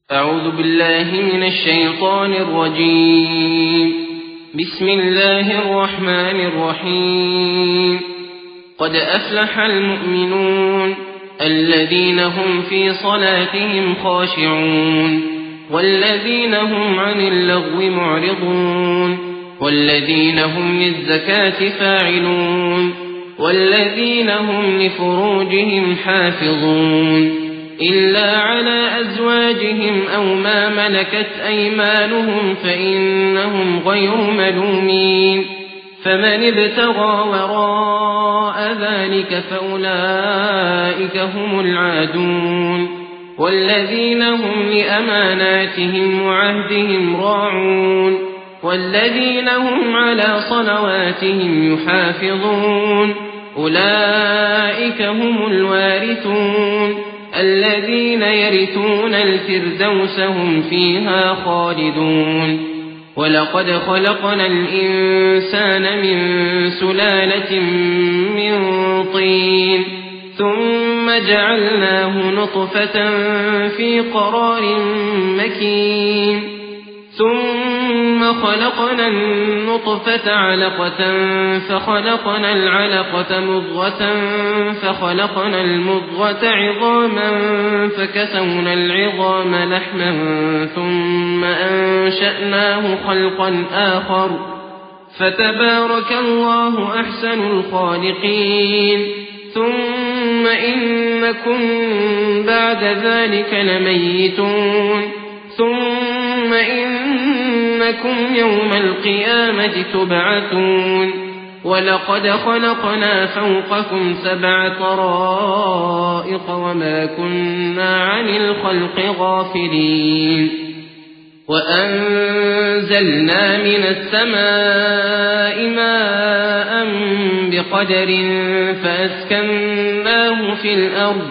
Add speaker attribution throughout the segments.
Speaker 1: أعوذ بالله من الشيطان الرجيم. بسم الله الرحمن الرحيم. قد أفلح المؤمنون الذين هم في صلاتهم خاشعون والذين هم عن اللغو معرضون والذين هم للزكاة فاعلون والذين هم لفروجهم حافظون إلا على أزواجهم أو ما ملكت أيمانهم فإنهم غير ملومين. فمن ابتغى وراء ذلك فأولئك هم العادون والذين هم لأماناتهم وعهدهم راعون والذين هم على صلواتهم يحافظون أولئك هم الوارثون الذين يرثون الفردوس هم فيها خالدون. ولقد خلقنا الإنسان من سلالة من طين ثم جعلناه نطفة في قرار مكين ثم خلقنا النطفة علقة فخلقنا العلقة مضغة فخلقنا المضغة عظاما فكسونا العظام لحما ثم أنشأناه خلقا آخر فتبارك الله أحسن الخالقين. ثم إنكم بعد ذلك لميتون ثم إنكم يوم القيامة تبعثون. ولقد خلقنا فوقكم 7 طرائق وما كنا عن الخلق غافلين. وأنزلنا من السماء ماء بقدر فأسكناه في الأرض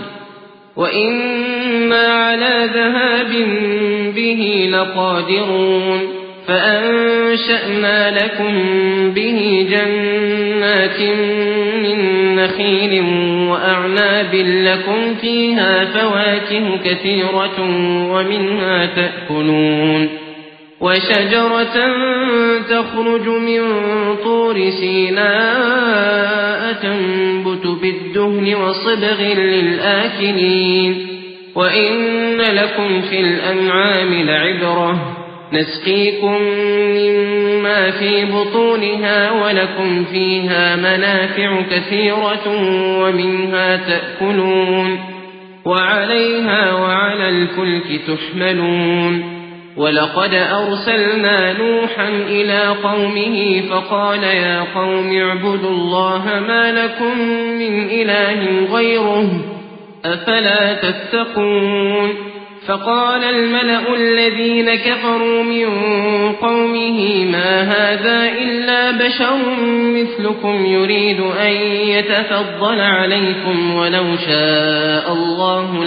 Speaker 1: وإنا على ذهاب به لقادرون. فأنشأنا لكم به جنات من نخيل وأعناب لكم فيها فواكه كثيرة ومنها تأكلون. وشجرة تخرج من طور سيناء تنبت بالدهن وصبغ للآكلين. وإن لكم في الأنعام لعبرة نسقيكم مما في بطونها ولكم فيها منافع كثيرة ومنها تأكلون وعليها وعلى الفلك تحملون. ولقد أرسلنا نوحا إلى قومه فقال يا قوم اعبدوا الله ما لكم من إله غيره أفلا تتقون. فقال الملأ الذين كفروا من قومه ما هذا إلا بشر مثلكم يريد أن يتفضل عليكم ولو شاء الله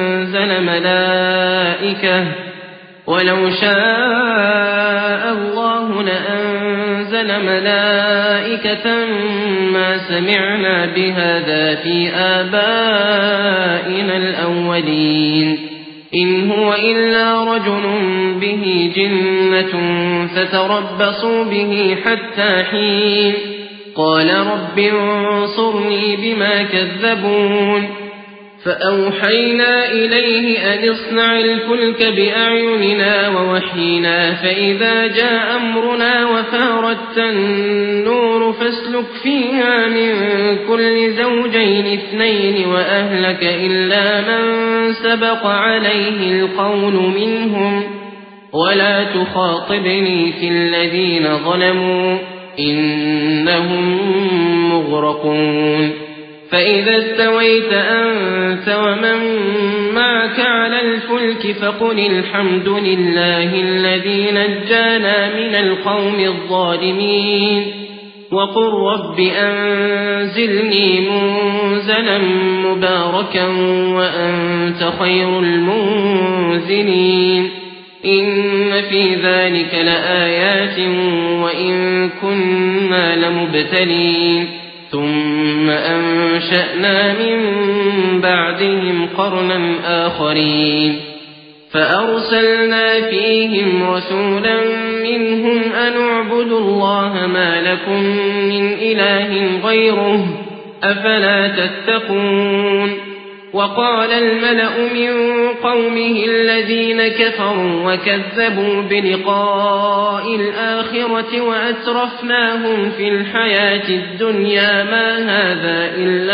Speaker 1: لأنزل ملائكة ما سمعنا بهذا في آبائنا الأولين إن هو إلا رجل به جنة فتربصوا به حتى حين. قال رب انصرني بما كذبون. فأوحينا إليه أن اصنع الفلك بأعيننا ووحينا فإذا جاء أمرنا وفارت النور فاسلك فيها من كل زوجين 2 وأهلك إلا من سبق عليه القول منهم ولا تخاطبني في الذين ظلموا إنهم مغرقون. فإذا استويت أنت ومن معك على الفلك فقل الحمد لله الذي نجانا من القوم الظالمين وقل رب أنزلني منزلا مباركا وأنت خير المنزلين. إن في ذلك لآيات وإن كنا لمبتلين. ثم أنشأنا من بعدهم قرنا آخرين فأرسلنا فيهم رسولا منهم أن اعبدوا الله ما لكم من إله غيره أفلا تتقون وقال الملأ من قومه الذين كفروا وكذبوا بلقاء الآخرة وأترفناهم في الحياة الدنيا ما هذا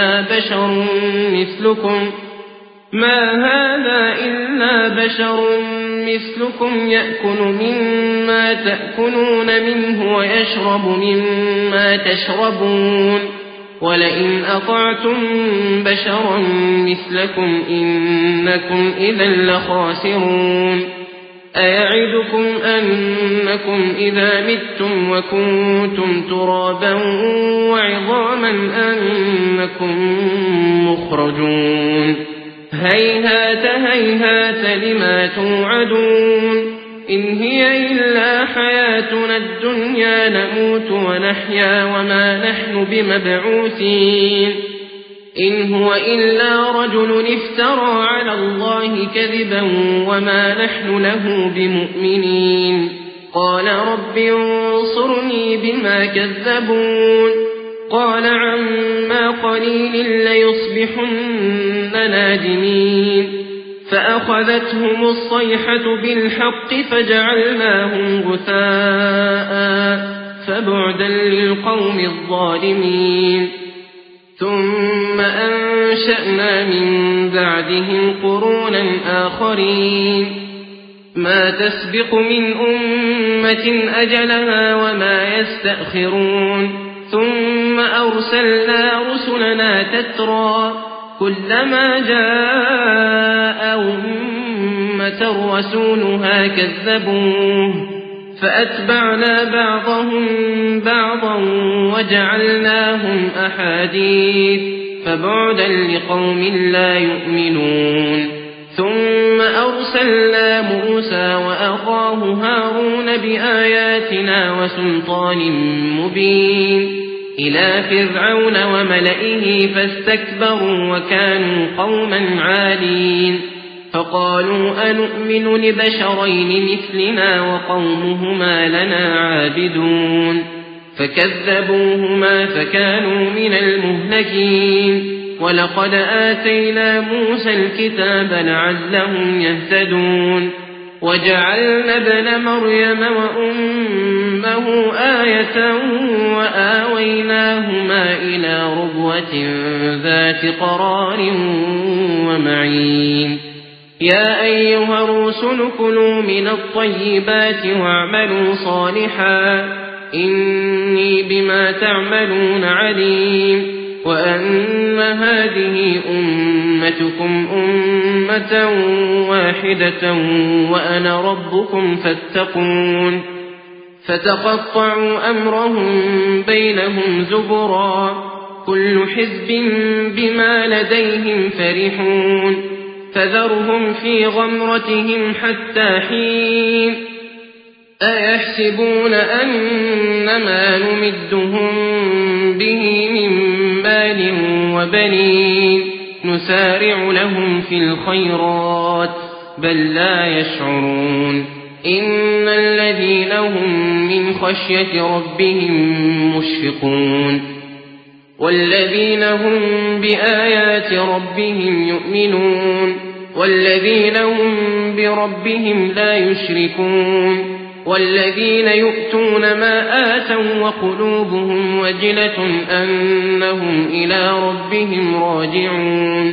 Speaker 1: إلا بشر مثلكم يأكل مما تأكلون منه ويشرب مما تشربون ولئن أطعتم بشرا مثلكم إنكم إذا لخاسرون أيعدكم أنكم إذا متم وكنتم ترابا وعظاما أنكم مخرجون هيهات هيهات لما توعدون إن هي إلا حياتنا الدنيا نموت ونحيا وما نحن بمبعوثين إن هو إلا رجل افترى على الله كذبا وما نحن له بمؤمنين قال رب انصرني بما كذبون قال عما قليل ليصبحن نادمين فأخذتهم الصيحة بالحق فجعلناهم غثاء فبعدا للقوم الظالمين ثم أنشأنا من بعدهم قرونا آخرين ما تسبق من أمة أجلها وما يستأخرون ثم أرسلنا رسلنا تترى كلما جاء أمة رسولها كذبوه فأتبعنا بعضهم بعضا وجعلناهم أحاديث فبعدا لقوم لا يؤمنون ثم أرسلنا موسى وأخاه هارون بآياتنا وسلطان مبين إلى فرعون وملئه فاستكبروا وكانوا قوما عالين فقالوا أنؤمن لبشرين مثلنا وقومهما لنا عابدون فكذبوهما فكانوا من المهلكين ولقد آتينا موسى الكتاب لعلهم يهتدون وجعلنا ابن مريم وأمه آية وآويناهما إلى ربوة ذات قرار ومعين يا أيها الرسل كلوا من الطيبات واعملوا صالحا إني بما تعملون عليم وأن هذه أمتكم أمة واحدة وأنا ربكم فاتقون فتقطعوا أمرهم بينهم زبرا كل حزب بما لديهم فرحون فذرهم في غمرتهم حتى حين أيحسبون أنما نمدهم به من مال وبنين نسارع لهم في الخيرات بل لا يشعرون إن الذين هم من خشية ربهم مشفقون والذين هم بآيات ربهم يؤمنون والذين هم بربهم لا يشركون والذين يؤتون ما آتوا وقلوبهم وجلة أنهم إلى ربهم راجعون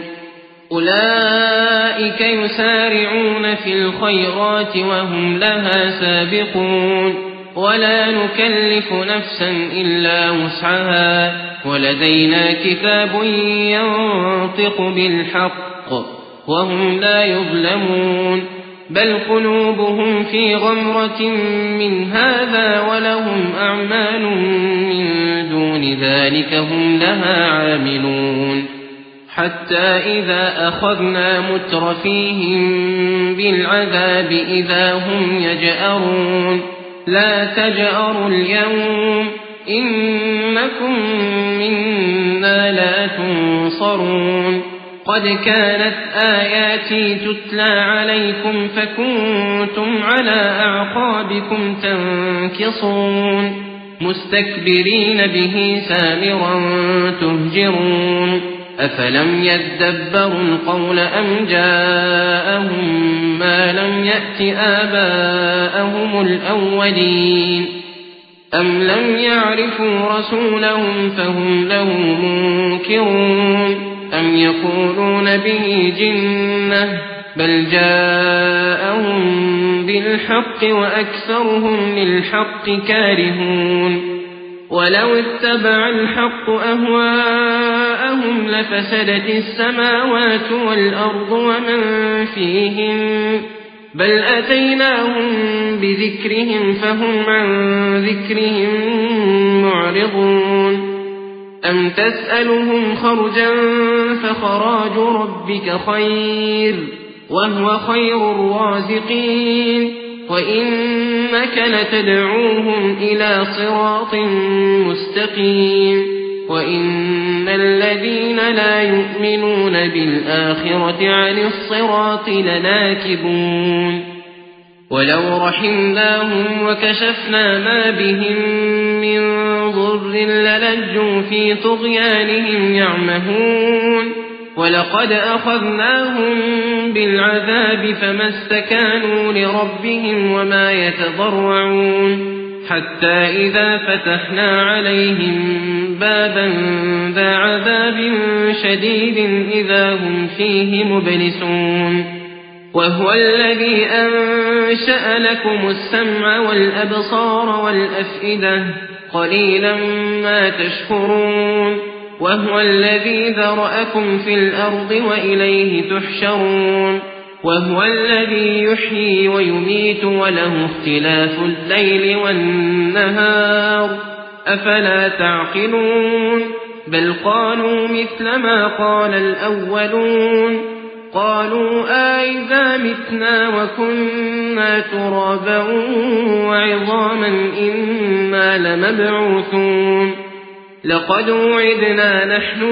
Speaker 1: أولئك يسارعون في الخيرات وهم لها سابقون ولا نكلف نفسا إلا وسعها ولدينا كتاب ينطق بالحق وهم لا يظلمون بل قلوبهم في غمرة من هذا ولهم أعمال من دون ذلك هم لها عاملون حتى إذا أخذنا مترفيهم بالعذاب إذا هم يجأرون لا تجأروا اليوم إنكم منا لا تنصرون قد كانت آياتي تتلى عليكم فكنتم على أعقابكم تنكصون مستكبرين به سامرا تهجرون أفلم يدبروا القول أم جاءهم ما لم يأت آباءهم الأولين أم لم يعرفوا رسولهم فهم له منكرون أم يقولون به جنة بل جاءهم بالحق وأكثرهم للحق كارهون ولو اتبع الحق أهواءهم لفسدت السماوات والأرض ومن فيهن بل أتيناهم بذكرهم فهم عن ذكرهم معرضون أم تسألهم خرجا فخراج ربك خير وهو خير الرازقين وإنك لتدعوهم إلى صراط مستقيم وإن الذين لا يؤمنون بالآخرة عن الصراط لناكبون ولو رحمناهم وكشفنا ما بهم من ضر للجوا في طغيانهم يعمهون ولقد أخذناهم بالعذاب فما استكانوا لربهم وما يتضرعون حتى إذا فتحنا عليهم بابا ذا عذاب شديد إذا هم فيه مبلسون وهو الذي أنشأ لكم السمع والأبصار والأفئدة قليلا ما تشكرون وهو الذي ذرأكم في الأرض وإليه تحشرون وهو الذي يحيي ويميت وله اختلاف الليل والنهار أفلا تعقلون بل قالوا مثل ما قال الأولون قالوا أإذا متنا وكنا ترابا وعظاما إنا لمبعوثون لقد وعدنا نحن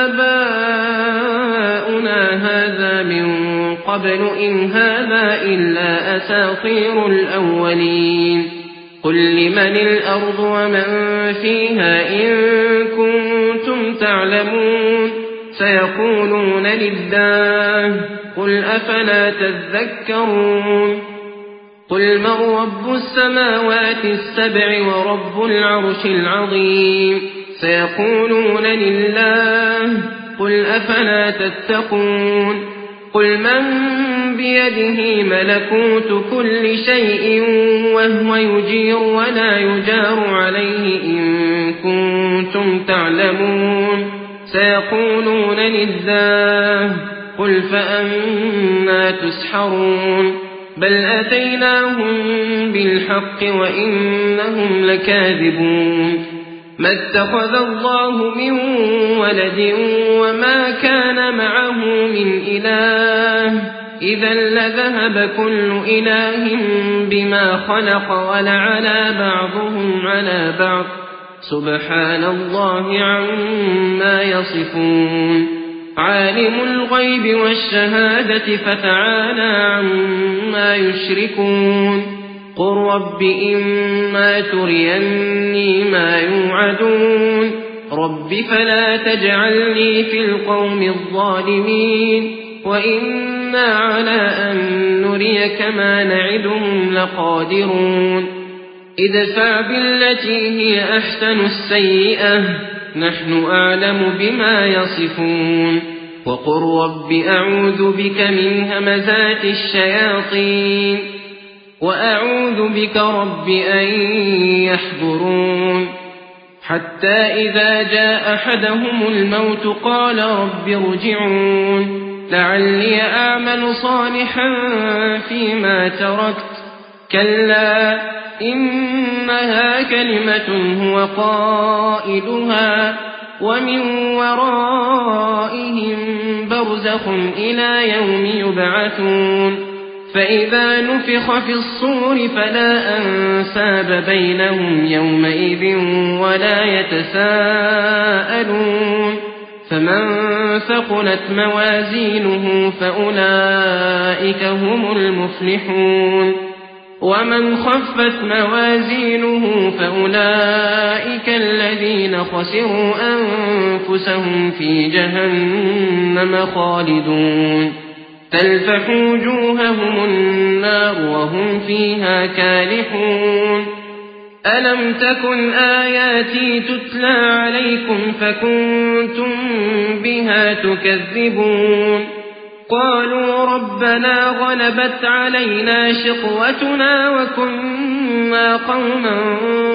Speaker 1: وآباؤنا هذا من قبل إن هذا إلا أساطير الأولين قل لمن الأرض ومن فيها إن كنتم تعلمون سيقولون لله قل أفلا تذكرون قل من رب السماوات السبع ورب العرش العظيم سيقولون لله قل أفلا تتقون قل من بيده ملكوت كل شيء وهو يجير ولا يجار عليه إن كنتم تعلمون سيقولون لله قل فأنا تسحرون بل أتيناهم بالحق وإنهم لكاذبون ما اتخذ الله من ولد وما كان معه من إله إذا لذهب كل إله بما خلق ولعلى بعضهم على بعض سبحان الله عما يصفون عالم الغيب والشهادة فتعالى عما يشركون قل رب إما تريني ما يوعدون رب فلا تجعلني في القوم الظالمين وإنا على أن نريك ما نعدهم لقادرون ادفع بالتي هي أحسن السيئة نحن أعلم بما يصفون وقل رب أعوذ بك من همزات الشياطين وأعوذ بك رب أن يحضرون حتى إذا جاء أحدهم الموت قال رب ارجعون لعلي أعمل صالحا فيما تركت كلا إنها كلمة هو قائلها ومن ورائهم برزخ إلى يوم يبعثون فإذا نفخ في الصور فلا أنساب بينهم يومئذ ولا يتساءلون فمن ثقلت موازينه فأولئك هم المفلحون ومن خفت موازينه فأولئك الذين خسروا أنفسهم في جهنم خالدون تلفح وجوههم النار وهم فيها كالحون ألم تكن آياتي تتلى عليكم فكنتم بها تكذبون قالوا ربنا غلبت علينا شقوتنا وكنا قوما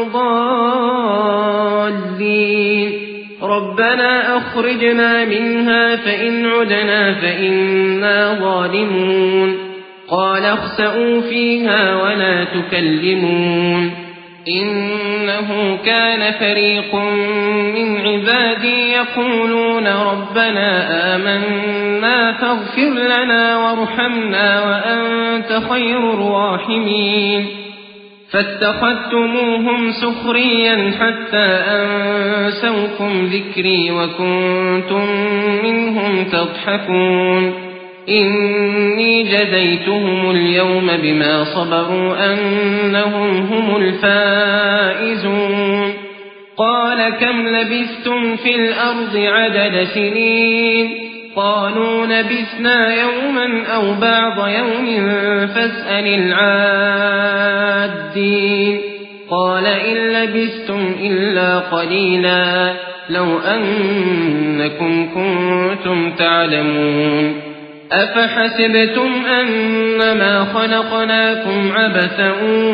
Speaker 1: ضالين ربنا أخرجنا منها فإن عدنا فإنا ظالمون قال اخسئوا فيها ولا تكلمون إنه كان فريق من عبادي يقولون ربنا آمنا فاغفر لنا وارحمنا وأنت خير الراحمين فاتخذتموهم سخريا حتى أنسوكم ذكري وكنتم منهم تضحكون إني جزيتهم اليوم بما صبروا أنهم هم الفائزون قال كم لبثتم في الأرض عدد سنين قالوا لبثنا يوما أو بعض يوم فاسأل العادين قال إن لبثتم إلا قليلا لو أنكم كنتم تعلمون أفحسبتم أنما خلقناكم عبثا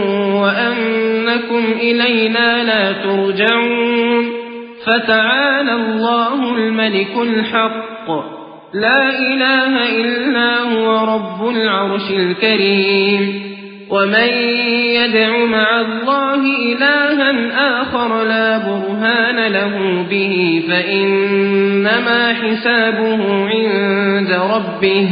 Speaker 1: وأنكم إلينا لا ترجعون فتعالى الله الملك الحق لا إله إلا هو رب العرش الكريم ومن يدع مع الله إلها آخر لا برهان له به فإنما حسابه عند ربه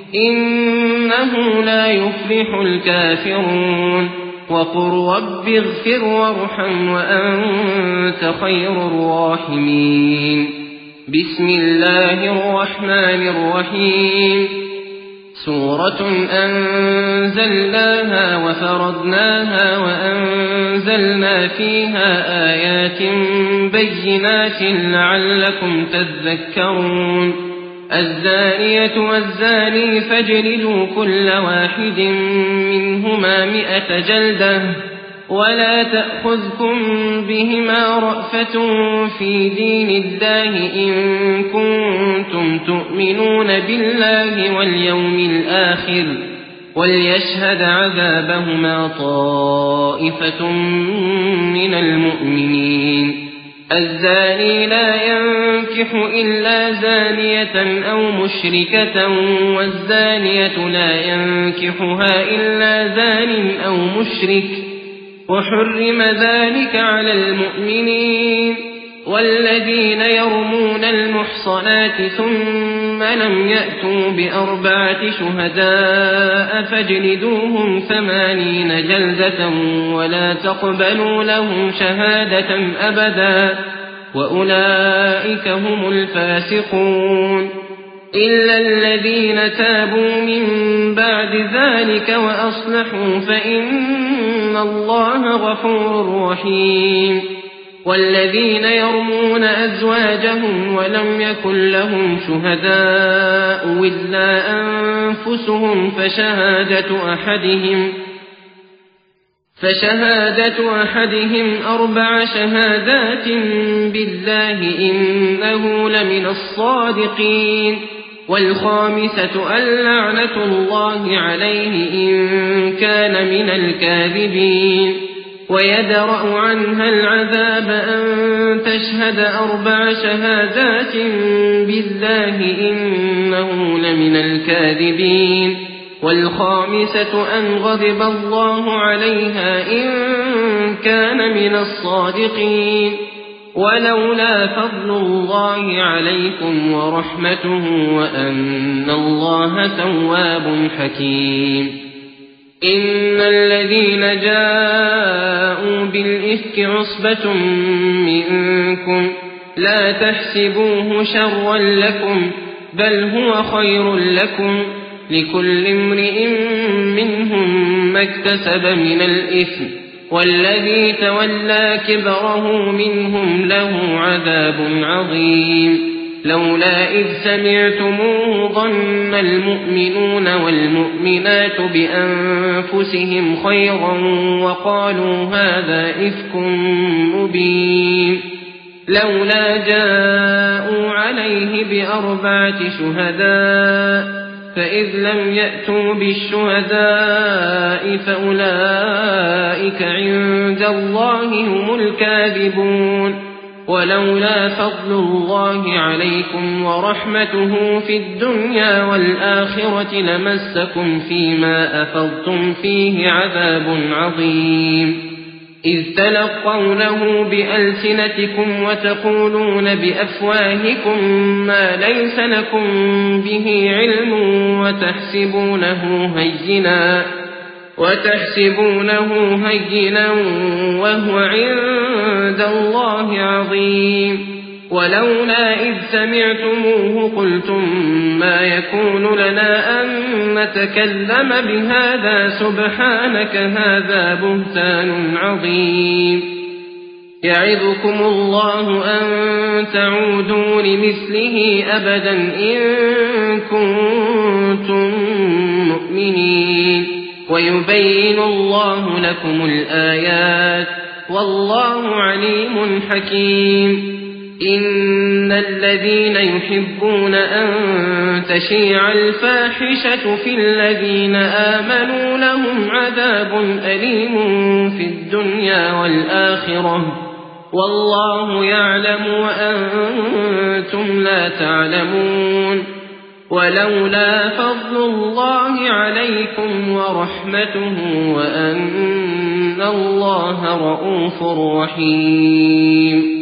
Speaker 1: إنه لا يفلح الكافرون وقل رب اغفر وارحم وأنت خير الراحمين بسم الله الرحمن الرحيم سورة أنزلناها وفرضناها وأنزلنا فيها آيات بينات لعلكم تذكرون الزانية والزاني فاجلدوا كل واحد منهما 100 جلدة ولا تأخذكم بهما رأفة في دين الله إن كنتم تؤمنون بالله واليوم الآخر وليشهد عذابهما طائفة من المؤمنين الزاني لا ينكح إلا زانية أو مشركة والزانية لا ينكحها إلا زان أو مشرك وحرم ذلك على المؤمنين والذين يرمون المحصنات ثم لم يأتوا ب4 شهداء فاجلدوهم 80 جلدة ولا تقبلوا لهم شهادة أبدا وأولئك هم الفاسقون إلا الذين تابوا من بعد ذلك وأصلحوا فإن الله غفور رحيم والذين يرمون أزواجهم ولم يكن لهم شهداء إلا أنفسهم فشهادة أحدهم 4 شهادات بالله إنه لمن الصادقين والخامسة اللعنة الله عليه إن كان من الكاذبين ويدرأ عنها العذاب أن تشهد 4 شهادات بالله إنه لمن الكاذبين والخامسة أن غضب الله عليها إن كان من الصادقين ولولا فضل الله عليكم ورحمته وأن الله تواب حكيم إن الذين جاءوا بالإفك عصبة منكم لا تحسبوه شرا لكم بل هو خير لكم لكل امرئ منهم ما اكتسب من الإثم والذي تولى كبره منهم له عذاب عظيم لولا إذ سمعتموه ظن المؤمنون والمؤمنات بأنفسهم خيرا وقالوا هذا إفك مبين لولا جاءوا عليه ب4 شهداء فإذ لم يأتوا بالشهداء فأولئك عند الله هم الكاذبون ولولا فضل الله عليكم ورحمته في الدنيا والآخرة لمسكم فيما أفضتم فيه عذاب عظيم إذ تلقونه بألسنتكم وتقولون بأفواهكم ما ليس لكم به علم وتحسبونه هينا وهو عند الله عظيم ولولا إذ سمعتموه قلتم ما يكون لنا أن نتكلم بهذا سبحانك هذا بهتان عظيم يعظكم الله أن تعودوا لمثله أبدا إن كنتم مؤمنين ويبين الله لكم الآيات والله عليم حكيم إن الذين يحبون أن تشيع الفاحشة في الذين آمنوا لهم عذاب أليم في الدنيا والآخرة والله يعلم وأنتم لا تعلمون ولولا فضل الله عليكم ورحمته وأن الله رؤوف رحيم